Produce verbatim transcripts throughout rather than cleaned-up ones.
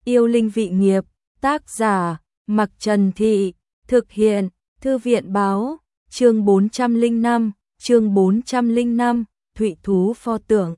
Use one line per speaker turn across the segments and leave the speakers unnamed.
Yêu linh vị nghiệp, tác giả, Mặc Trần Thị, thực hiện, Thư viện báo, chương bốn trăm lẻ năm, chương bốn trăm lẻ năm, Thụy thú pho tượng.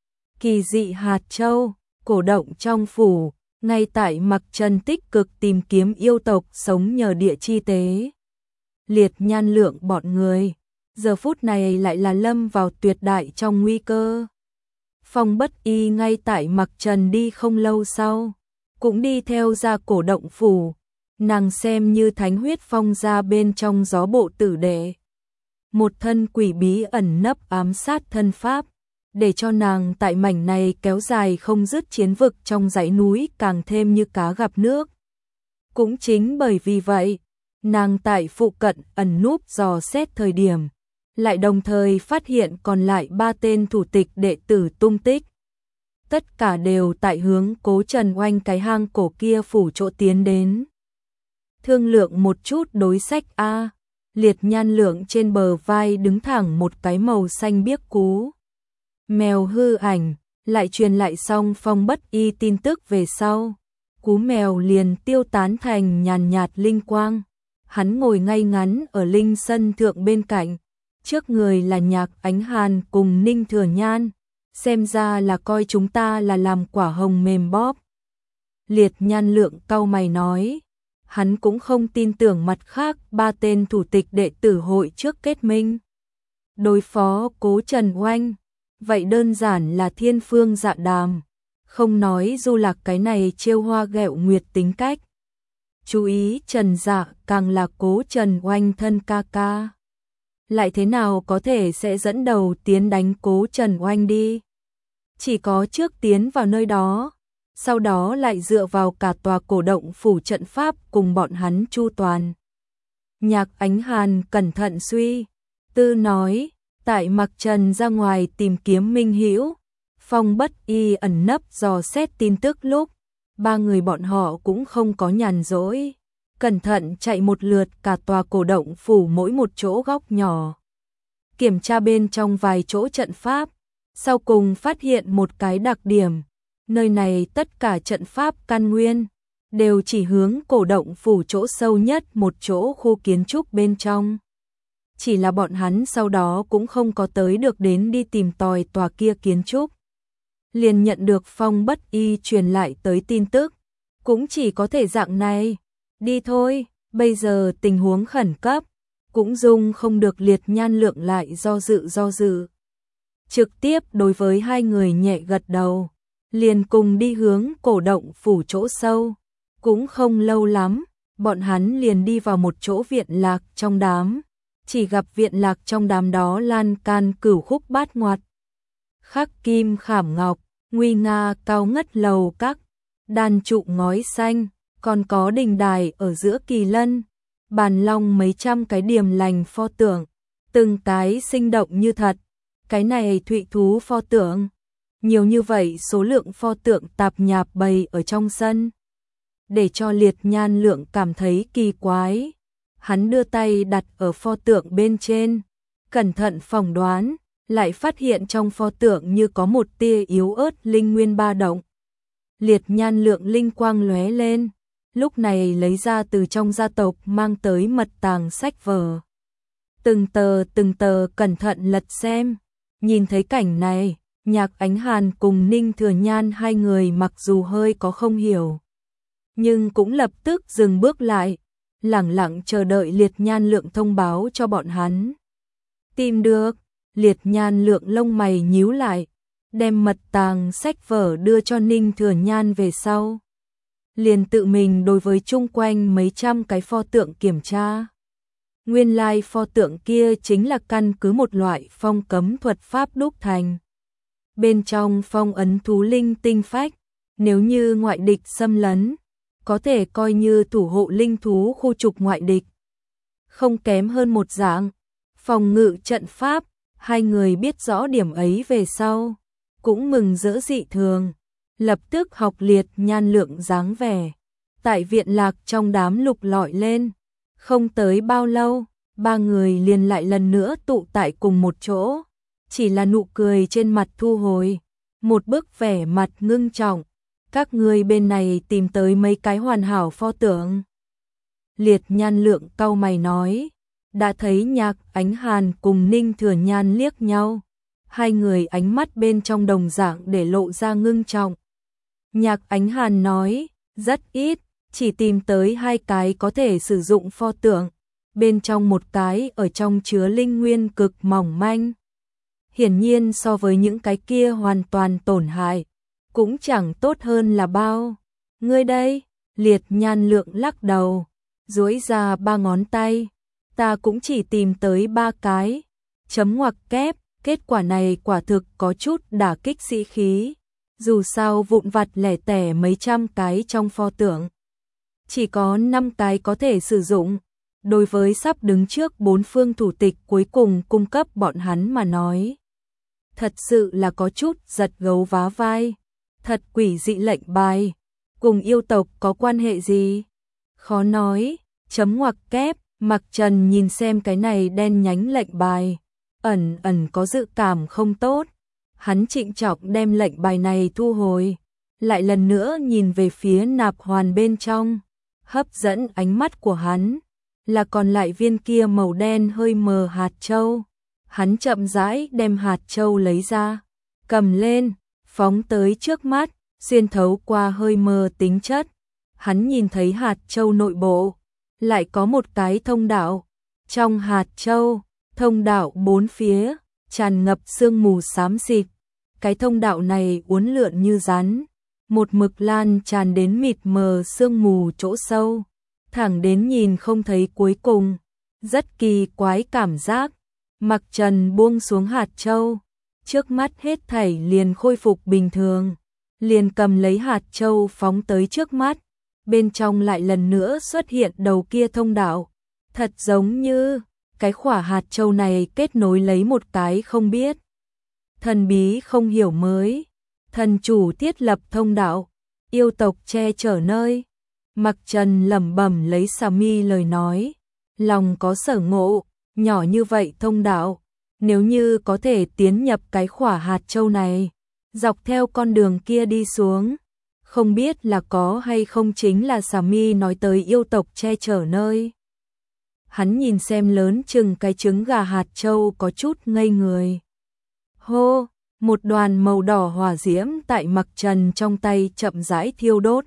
Kỳ dị hạt châu, cổ động trong phủ, ngay tại Mặc Trần tích cực tìm kiếm yêu tộc sống nhờ địa chi tế. Liệt Nhan Lượng bọn người, giờ phút này lại là lâm vào tuyệt đại trong nguy cơ. Phong Bất Y ngay tại Mặc Trần đi không lâu sau, cũng đi theo ra cổ động phủ, nàng xem như thánh huyết phong ra bên trong gió bộ tử đệ. Một thân quỷ bí ẩn nấp ám sát thân pháp, để cho nàng tại mảnh này kéo dài không dứt chiến vực trong dãy núi càng thêm như cá gặp nước. Cũng chính bởi vì vậy, nàng tại phụ cận ẩn núp dò xét thời điểm, lại đồng thời phát hiện còn lại ba tên thủ tịch đệ tử tung tích. Tất cả đều tại hướng Cố Trần Oanh cái hang cổ kia phủ chỗ tiến đến. Thương lượng một chút đối sách a. Liệt Nhan Lượng trên bờ vai đứng thẳng một cái màu xanh biếc cú mèo hư ảnh, lại truyền lại xong Phong Bất Y tin tức về sau, cú mèo liền tiêu tán thành nhàn nhạt linh quang. Hắn ngồi ngay ngắn ở linh sân thượng bên cạnh, trước người là Nhạc Ánh Hàn cùng Ninh Thừa Nhan, xem ra là coi chúng ta là làm quả hồng mềm bóp. Liệt Nhan Lượng cau mày nói, hắn cũng không tin tưởng mặt khác ba tên thủ tịch đệ tử hội trước kết minh đối phó Cố Trần Oanh, vậy đơn giản là thiên phương dạ đàm, không nói Du Lạc cái này trêu hoa ghẹo nguyệt tính cách. Chú ý Trần Dạ càng là Cố Trần Oanh thân ca ca, lại thế nào có thể sẽ dẫn đầu tiến đánh Cố Trần Oanh đi. Chỉ có trước tiến vào nơi đó, sau đó lại dựa vào cả tòa cổ động phủ trận pháp cùng bọn hắn chu toàn. Nhạc Ánh Hàn cẩn thận suy tư nói, tại Mặc Trần ra ngoài tìm kiếm minh hữu, Phong Bất Y ẩn nấp dò xét tin tức lúc, ba người bọn họ cũng không có nhàn rỗi, cẩn thận chạy một lượt cả tòa cổ động phủ mỗi một chỗ góc nhỏ, kiểm tra bên trong vài chỗ trận pháp, sau cùng phát hiện một cái đặc điểm, nơi này tất cả trận pháp căn nguyên đều chỉ hướng cổ động phủ chỗ sâu nhất một chỗ khu kiến trúc bên trong. Chỉ là bọn hắn sau đó cũng không có tới được đến đi tìm tòi tòa kia kiến trúc. Liền nhận được Phong Bất Y truyền lại tới tin tức, cũng chỉ có thể dạng này, đi thôi, bây giờ tình huống khẩn cấp, cũng dung không được. Liệt Nhan Lượng lại do dự do dự. Trực tiếp đối với hai người nhẹ gật đầu, liền cùng đi hướng cổ động phủ chỗ sâu. Cũng không lâu lắm, bọn hắn liền đi vào một chỗ viện lạc trong đám, chỉ gặp viện lạc trong đám đó lan can cửu khúc bát ngoặt, khắc kim khảm ngọc, nguy nga cao ngất lầu các, đàn trụ ngói xanh, còn có đình đài ở giữa kỳ lân, bàn long mấy trăm cái điềm lành pho tượng, từng cái sinh động như thật. Cái này thụy thú pho tượng, nhiều như vậy số lượng pho tượng tạp nhạp bày ở trong sân, để cho Liệt Nhan Lượng cảm thấy kỳ quái. Hắn đưa tay đặt ở pho tượng bên trên, cẩn thận phỏng đoán, lại phát hiện trong pho tượng như có một tia yếu ớt linh nguyên ba động. Liệt Nhan Lượng linh quang lóe lên, lúc này lấy ra từ trong gia tộc mang tới mật tàng sách vở. Từng tờ từng tờ cẩn thận lật xem, nhìn thấy cảnh này, Nhạc Ánh Hàn cùng Ninh Thừa Nhan hai người mặc dù hơi có không hiểu, nhưng cũng lập tức dừng bước lại, lẳng lặng chờ đợi Liệt Nhan Lượng thông báo cho bọn hắn. Tìm được. Liệt Nhan Lượng lông mày nhíu lại, đem mật tàng sách vở đưa cho Ninh Thừa Nhan về sau, liền tự mình đối với chung quanh mấy trăm cái pho tượng kiểm tra. Nguyên lai pho tượng kia chính là căn cứ một loại phong cấm thuật pháp đúc thành. Bên trong phong ấn thú linh tinh phách, nếu như ngoại địch xâm lấn, có thể coi như thủ hộ linh thú khu trục ngoại địch. Không kém hơn một dạng, phòng ngự trận pháp, hai người biết rõ điểm ấy về sau, cũng mừng rỡ dị thường, lập tức học Liệt Nhan Lượng dáng vẻ. Tại viện lạc trong đám lục lọi lên, không tới bao lâu, ba người liền lại lần nữa tụ tại cùng một chỗ, chỉ là nụ cười trên mặt thu hồi, một bức vẻ mặt ngưng trọng, các ngươi bên này tìm tới mấy cái hoàn hảo pho tượng. Liệt Nhan Lượng cau mày nói, đã thấy Nhạc Ánh Hàn cùng Ninh Thừa Nhan liếc nhau, hai người ánh mắt bên trong đồng dạng để lộ ra ngưng trọng. Nhạc Ánh Hàn nói, rất ít, chỉ tìm tới hai cái có thể sử dụng pho tượng, bên trong một cái ở trong chứa linh nguyên cực mỏng manh. Hiển nhiên so với những cái kia hoàn toàn tổn hại, cũng chẳng tốt hơn là bao. Ngươi đây, Liệt Nhan Lượng lắc đầu, duỗi ra ba ngón tay, ta cũng chỉ tìm tới ba cái, chấm ngoặc kép, kết quả này quả thực có chút đả kích sĩ khí, dù sao vụn vặt lẻ tẻ mấy trăm cái trong pho tượng, chỉ có năm cái có thể sử dụng, đối với sắp đứng trước bốn phương thủ tịch cuối cùng cung cấp bọn hắn mà nói. Thật sự là có chút giật gấu vá vai, thật quỷ dị lệnh bài, cùng yêu tộc có quan hệ gì? Khó nói, chấm ngoặc kép, Mặc Trần nhìn xem cái này đen nhánh lệnh bài, ẩn ẩn có dự cảm không tốt. Hắn trịnh trọng đem lệnh bài này thu hồi, lại lần nữa nhìn về phía nạp hoàn bên trong, hấp dẫn ánh mắt của hắn là còn lại viên kia màu đen hơi mờ hạt châu. Hắn chậm rãi đem hạt châu lấy ra, cầm lên, phóng tới trước mắt, xuyên thấu qua hơi mờ tính chất. Hắn nhìn thấy hạt châu nội bộ, lại có một cái thông đạo. Trong hạt châu, thông đạo bốn phía, tràn ngập sương mù xám xịt. Cái thông đạo này uốn lượn như rắn, một mực lan tràn đến mịt mờ sương mù chỗ sâu, thẳng đến nhìn không thấy cuối cùng. Rất kỳ quái cảm giác. Mặc Trần buông xuống hạt châu, trước mắt hết thảy liền khôi phục bình thường, liền cầm lấy hạt châu phóng tới trước mắt, bên trong lại lần nữa xuất hiện đầu kia thông đạo, thật giống như cái khỏa hạt châu này kết nối lấy một cái không biết, thần bí không hiểu mới, thần chủ thiết lập thông đạo, yêu tộc che chở nơi. Mặc Trần lẩm bẩm lấy Xà Mi lời nói, lòng có sở ngộ. Nhỏ như vậy thông đạo, nếu như có thể tiến nhập cái khỏa hạt châu này, dọc theo con đường kia đi xuống, không biết là có hay không chính là Xà Mi nói tới yêu tộc che chở nơi. Hắn nhìn xem lớn chừng cái trứng gà hạt châu có chút ngây người. Hô, một đoàn màu đỏ hỏa diễm tại Mặc Trần trong tay chậm rãi thiêu đốt.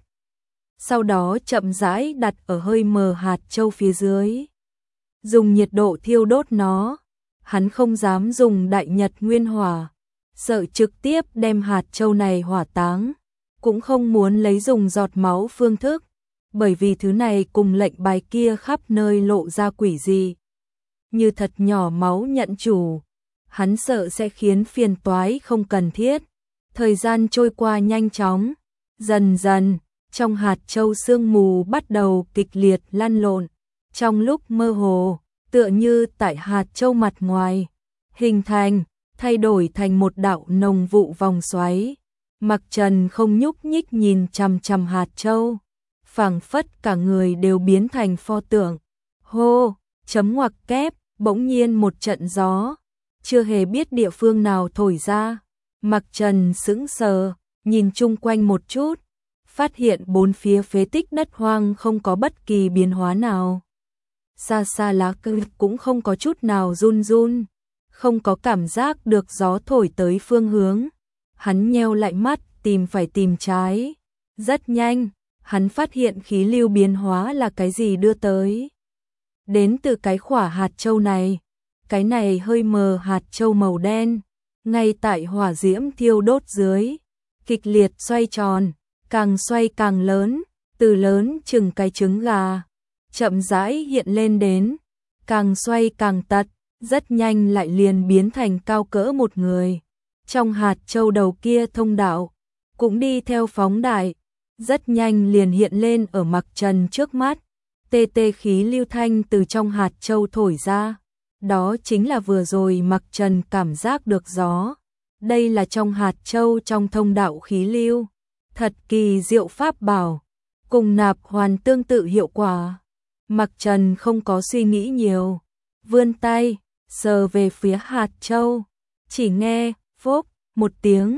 Sau đó chậm rãi đặt ở hơi mờ hạt châu phía dưới. Dùng nhiệt độ thiêu đốt nó, hắn không dám dùng đại nhật nguyên hỏa, sợ trực tiếp đem hạt châu này hỏa táng, cũng không muốn lấy dùng giọt máu phương thức, bởi vì thứ này cùng lệnh bài kia khắp nơi lộ ra quỷ gì. Như thật nhỏ máu nhận chủ, hắn sợ sẽ khiến phiền toái không cần thiết. Thời gian trôi qua nhanh chóng, dần dần, trong hạt châu sương mù bắt đầu kịch liệt lăn lộn. Trong lúc mơ hồ, tựa như tại hạt châu mặt ngoài, hình thành, thay đổi thành một đạo nồng vụ vòng xoáy. Mặc Trần không nhúc nhích nhìn chằm chằm hạt châu, phảng phất cả người đều biến thành pho tượng. Hô, chấm ngoặc kép, bỗng nhiên một trận gió, chưa hề biết địa phương nào thổi ra. Mặc Trần sững sờ, nhìn chung quanh một chút, phát hiện bốn phía phế tích đất hoang không có bất kỳ biến hóa nào. Xa xa lá cây cũng không có chút nào run run, không có cảm giác được gió thổi tới phương hướng. Hắn nheo lại mắt, tìm phải tìm trái. Rất nhanh, hắn phát hiện khí lưu biến hóa là cái gì đưa tới. Đến từ cái khỏa hạt châu này. Cái này hơi mờ hạt châu màu đen, ngay tại hỏa diễm thiêu đốt dưới, kịch liệt xoay tròn, càng xoay càng lớn, từ lớn chừng cái trứng gà, chậm rãi hiện lên đến, càng xoay càng tật, rất nhanh lại liền biến thành cao cỡ một người. Trong hạt châu đầu kia thông đạo, cũng đi theo phóng đại, rất nhanh liền hiện lên ở Mặc Trần trước mắt, tê tê khí lưu thanh từ trong hạt châu thổi ra. Đó chính là vừa rồi Mặc Trần cảm giác được gió. Đây là trong hạt châu trong thông đạo khí lưu. Thật kỳ diệu pháp bảo, cùng nạp hoàn tương tự hiệu quả. Mặc Trần không có suy nghĩ nhiều, vươn tay, sờ về phía hạt châu, chỉ nghe, phốc, một tiếng,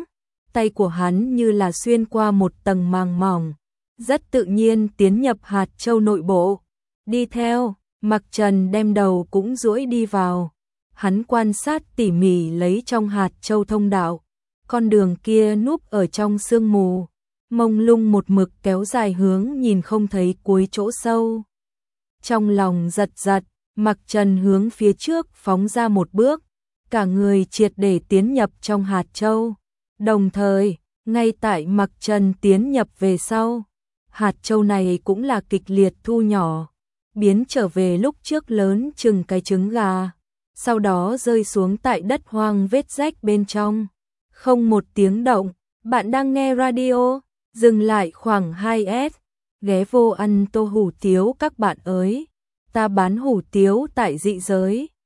tay của hắn như là xuyên qua một tầng màng mỏng, rất tự nhiên tiến nhập hạt châu nội bộ. Đi theo, Mặc Trần đem đầu cũng duỗi đi vào. Hắn quan sát tỉ mỉ lấy trong hạt châu thông đạo. Con đường kia núp ở trong sương mù, mông lung một mực kéo dài hướng nhìn không thấy cuối chỗ sâu. Trong lòng giật giật, Mặc Trần hướng phía trước phóng ra một bước, cả người triệt để tiến nhập trong hạt châu. Đồng thời, ngay tại Mặc Trần tiến nhập về sau, hạt châu này cũng là kịch liệt thu nhỏ, biến trở về lúc trước lớn chừng cái trứng gà, sau đó rơi xuống tại đất hoang vết rách bên trong. Không một tiếng động, bạn đang nghe radio, dừng lại khoảng hai s, ghé vô ăn tô hủ tiếu các bạn ơi, ta bán hủ tiếu tại dị giới.